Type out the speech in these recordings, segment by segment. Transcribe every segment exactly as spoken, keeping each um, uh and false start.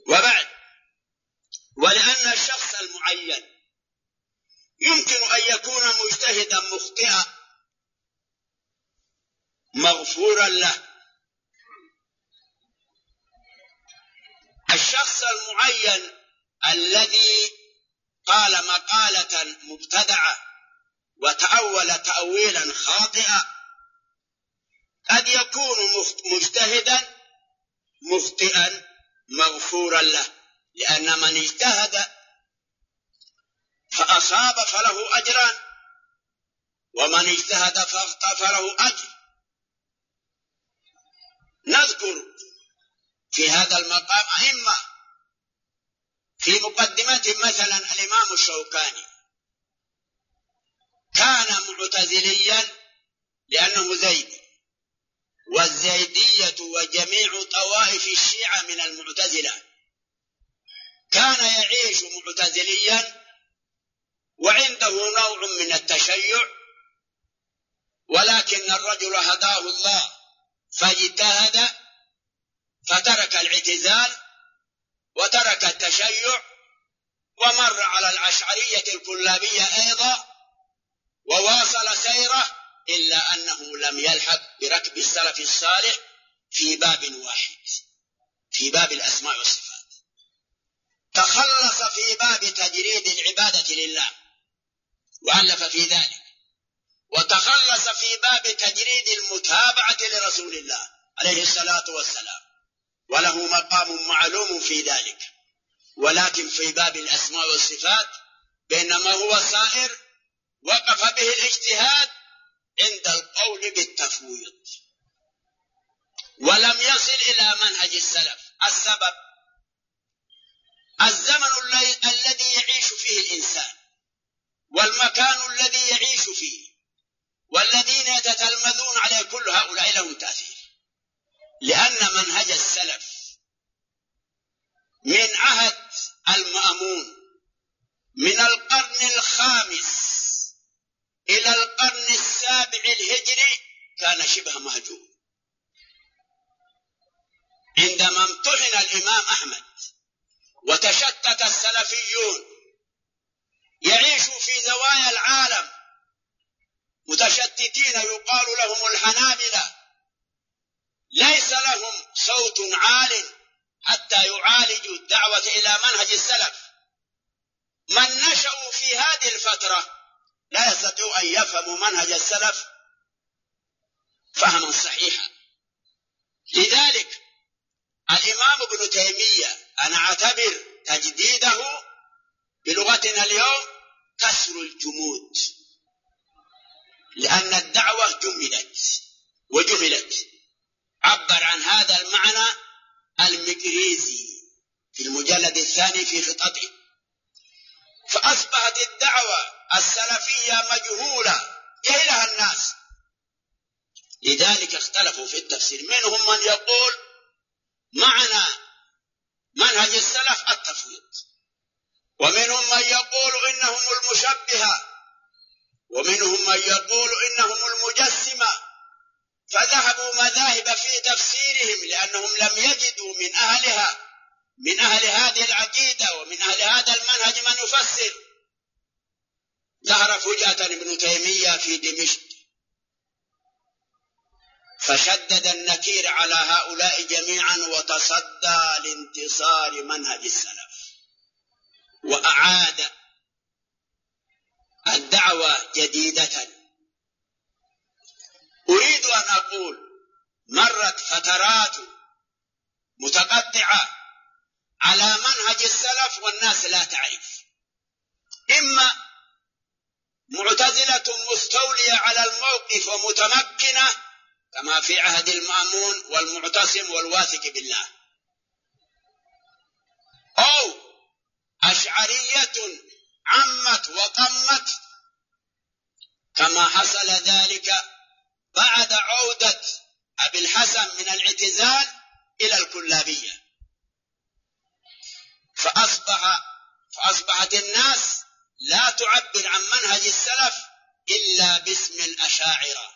وبعد، ولأن الشخص المعين يمكن أن يكون مجتهدا مخطئا مغفورا له. الشخص المعين الذي قال مقالة مبتدعة وتأول تأويلا خاطئا قد يكون مجتهدا مخطئا مغفورا له، لأن من اجتهد فأصاب فله أجران، ومن اجتهد فأخطأ فله أجر. نذكر في هذا المقام أئمة في مقدمته، مثلا الإمام الشوكاني كان معتزليا لأنه زيدي، والزيدية وجميع طوائف الشيعة من المعتزلة. كان يعيش معتزليا وعنده نوع من التشيع، ولكن الرجل هداه الله فاجتهد فترك الاعتزال وترك التشيع، ومر على الأشعرية الكلابية أيضا وواصل سيره، إلا أنه لم يلحق بركب السلف الصالح في باب واحد، في باب الأسماء والصفات. تخلص في باب تجريد العبادة لله وألف في ذلك، وتخلص في باب تجريد المتابعة لرسول الله عليه الصلاة والسلام، وله مقام معلوم في ذلك. ولكن في باب الأسماء والصفات بينما هو سائر وقف به الاجتهاد عند القول بالتفويض، ولم يصل إلى منهج السلف. السبب الزمن الذي يعيش فيه الإنسان، والمكان الذي يعيش فيه، والذين يتتلمذون عليه، كل هؤلاء لهم تأثير. لأن منهج السلف من عهد المأمون من القرن الخامس إلى القرن السابع الهجري كان شبه مهجور. عندما امتحن الإمام أحمد وتشتت السلفيون يعيشوا في زوايا العالم متشتتين يقال لهم الحنابلة، ليس لهم صوت عال حتى يعالجوا الدعوة إلى منهج السلف. من نشأوا في هذه الفترة لا يستطيع أن يفهموا منهج السلف فهما صحيحا. لذلك الإمام ابن تيمية أنا أعتبر تجديده بلغتنا اليوم كسر الجمود، لأن الدعوة جمدت وجهلت. عبر عن هذا المعنى المقريزي في المجلد الثاني في خطته، فأصبحت الدعوة السلفية مجهولة جهلها الناس. لذلك اختلفوا في التفسير، منهم من يقول معنى منهج السلف التفويض، ومنهم من يقول إنهم المشبهة، ومنهم من يقول إنهم المجسمة. فذهبوا مذاهب في تفسيرهم لأنهم لم يجدوا من أهلها من أهل هذه العقيدة ومن أهل هذا المنهج من يفسر. ظهر فجأة ابن تيمية في دمشق فشدد النكير على هؤلاء جميعا، وتصدى لانتصار منهج السلف وأعاد الدعوة جديدة. أريد أن أقول مرت فترات متقطعة على منهج السلف والناس لا تعرف، إما معتزلة مستولية على الموقف ومتمكنة كما في عهد المأمون والمعتصم والواثق بالله، أو أشعرية عمت وقمت كما حصل ذلك بعد عودة أبي الحسن من الاعتزال إلى الكلابية. فأصبح فأصبحت الناس لا تعبر عن منهج السلف إلا باسم الأشاعرة.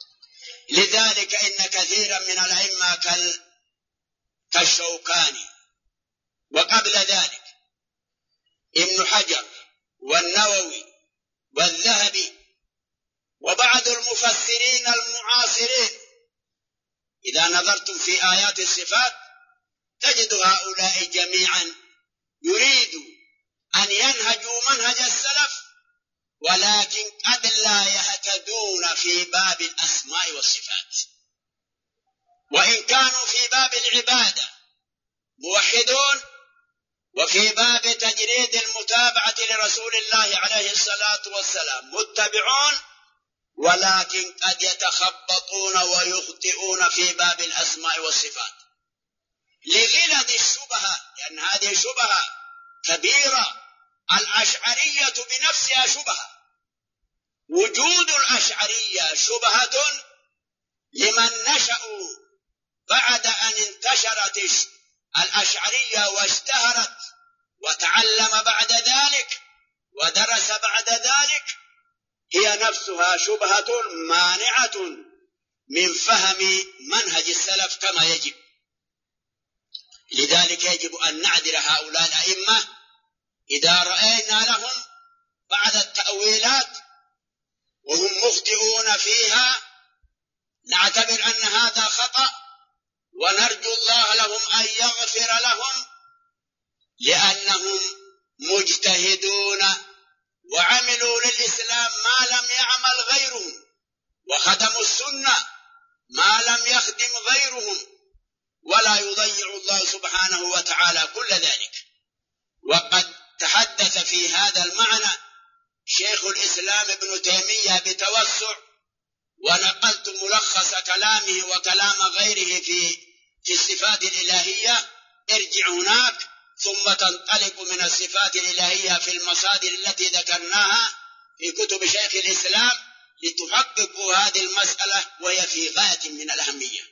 لذلك إن كثيرا من الأئمة كالشوكاني وقبل ذلك ابن حجر والنووي والذهبي وبعض المفسرين المعاصرين، إذا نظرتم في آيات الصفات تجد هؤلاء جميعا يريدوا أن ينهجوا منهج السلف، ولكن قد لا يهتدون في باب الأسماء والصفات، وإن كانوا في باب العبادة موحدون، وفي باب تجريد المتابعة لرسول الله عليه الصلاة والسلام متبعون، ولكن قد يتخبطون ويخطئون في باب الأسماء والصفات لغلظ الشبهة، لأن هذه شبهة كبيرة. الأشعرية بنفسها شبهة، وجود الأشعرية شبهة لمن نشأوا بعد أن انتشرت الأشعرية واشتهرت وتعلم بعد ذلك ودرس بعد ذلك، هي نفسها شبهة مانعة من فهم منهج السلف كما يجب. لذلك يجب أن نعذر هؤلاء الأئمة إذا رأينا لهم بعض التأويلات وهم مخطئون فيها، نعتبر أن هذا خطأ ونرجو الله لهم أن يغفر لهم، لأنهم مجتهدون وعملوا للإسلام ما لم يعمل غيرهم، وخدموا السنة ما لم يخدم غيرهم، ولا يضيع الله سبحانه وتعالى كل ذلك. وقد تحدث في هذا المعنى شيخ الإسلام ابن تيمية بتوسع، ونقلت ملخص كلامه وكلام غيره في في الصفات الإلهية. ارجع هناك ثم تنطلق من الصفات الإلهية في المصادر التي ذكرناها في كتب شيخ الإسلام لتحققوا هذه المسألة، وهي في غاية من الأهمية.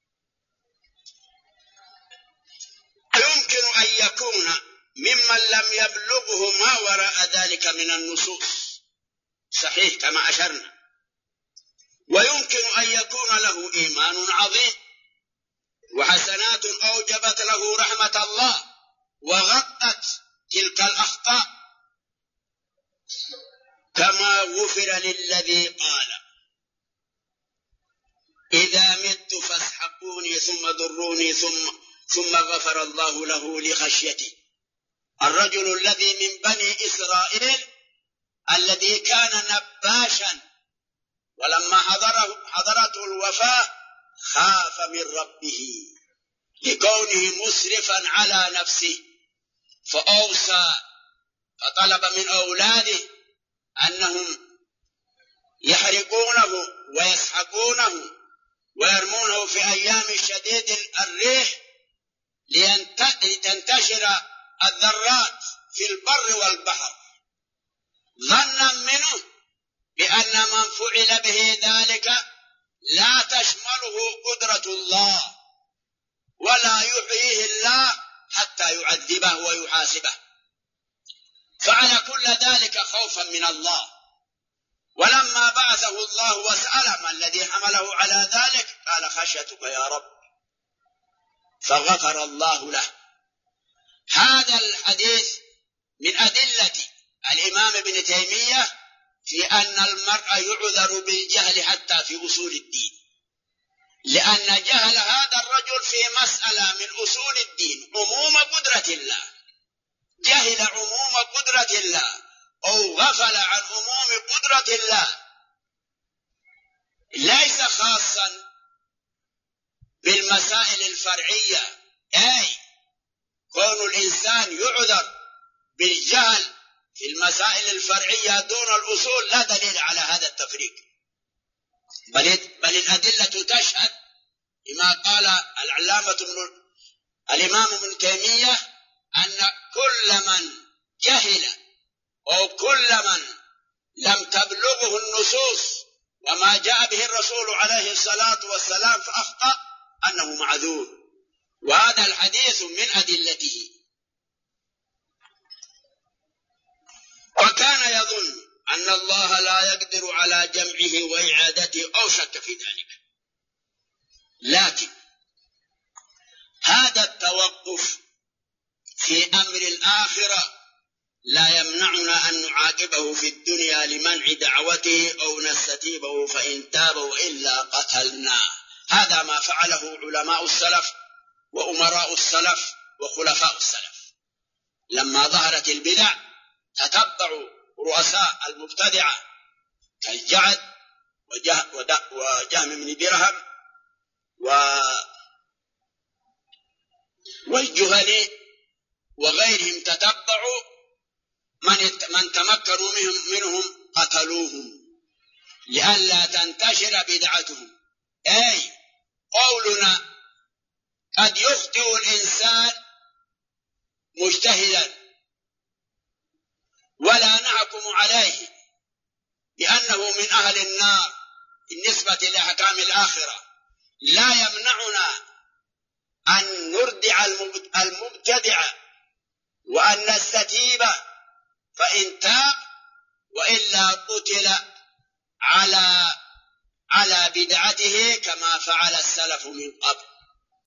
يمكن أن يكون ممن لم يبلغه ما وراء ذلك من النصوص، صحيح كما أشرنا، ويمكن أن يكون له إيمان عظيم وحسنات أوجبت له رحمة الله وغطت تلك الأخطاء، كما غفر للذي قال إذا مت فاسحقوني ثم ضروني ثم ثم غفر الله له لخشيتي. الرجل الذي من بني إسرائيل الذي كان نباشا، ولما حضره حضرته الوفاة خاف من ربه لكونه مسرفا على نفسه، فأوصى فطلب من أولاده أنهم يحرقونه ويسحقونه ويرمونه في أيام شديد الريح لتنتشر الذرات في البر والبحر، ظنا منه بأن من فعل به ذلك لا تشمله قدرة الله ولا يحييه الله حتى يعذبه ويحاسبه، فعل كل ذلك خوفا من الله. ولما بعثه الله وسأل ما الذي حمله على ذلك قال خشيتك يا رب، فغفر الله له. هذا الحديث من أدلة الإمام ابن تيمية في أن المرء يعذر بالجهل حتى في أصول الدين، لأن جهل هذا الرجل في مسألة من أصول الدين عموم قدرة الله، جهل عموم قدرة الله أو غفل عن عموم قدرة الله، ليس خاصا بالمسائل الفرعية، أي كون الإنسان يعذر بالجهل في المسائل الفرعية دون الأصول لا دليل على هذا التفريق، بل, بل الأدلة تشهد لما قال العلامة ابن الإمام ابن تيمية أن كل من جهل أو كل من لم تبلغه النصوص وما جاء به الرسول عليه الصلاة والسلام فأخطأ أنه معذور، وهذا الحديث من أدلته. وكان يظن أن الله لا يقدر على جمعه وإعادته أو شك في ذلك، لكن هذا التوقف في أمر الآخرة لا يمنعنا أن نعاقبه في الدنيا لمنع دعوته أو نستتيبه فإن تاب وإلا قتلناه. هذا ما فعله علماء السلف وأمراء السلف وخلفاء السلف. لما ظهرت البدع تتبعوا رؤساء المبتدعة كالجعد وجهم بن درهم والجهني وغيرهم، تتبعوا من تمكنوا منهم قتلوهم لئلا تنتشر بدعتهم. أي قولنا قد يخطئ الإنسان مجتهدا ولا نحكم عليه بأنه من أهل النار بالنسبة لأحكام الآخرة، لا يمنعنا أن نردع المبتدع وأن نستتيب فإن تاب وإلا قتل على على بدعته كما فعل السلف من قبل.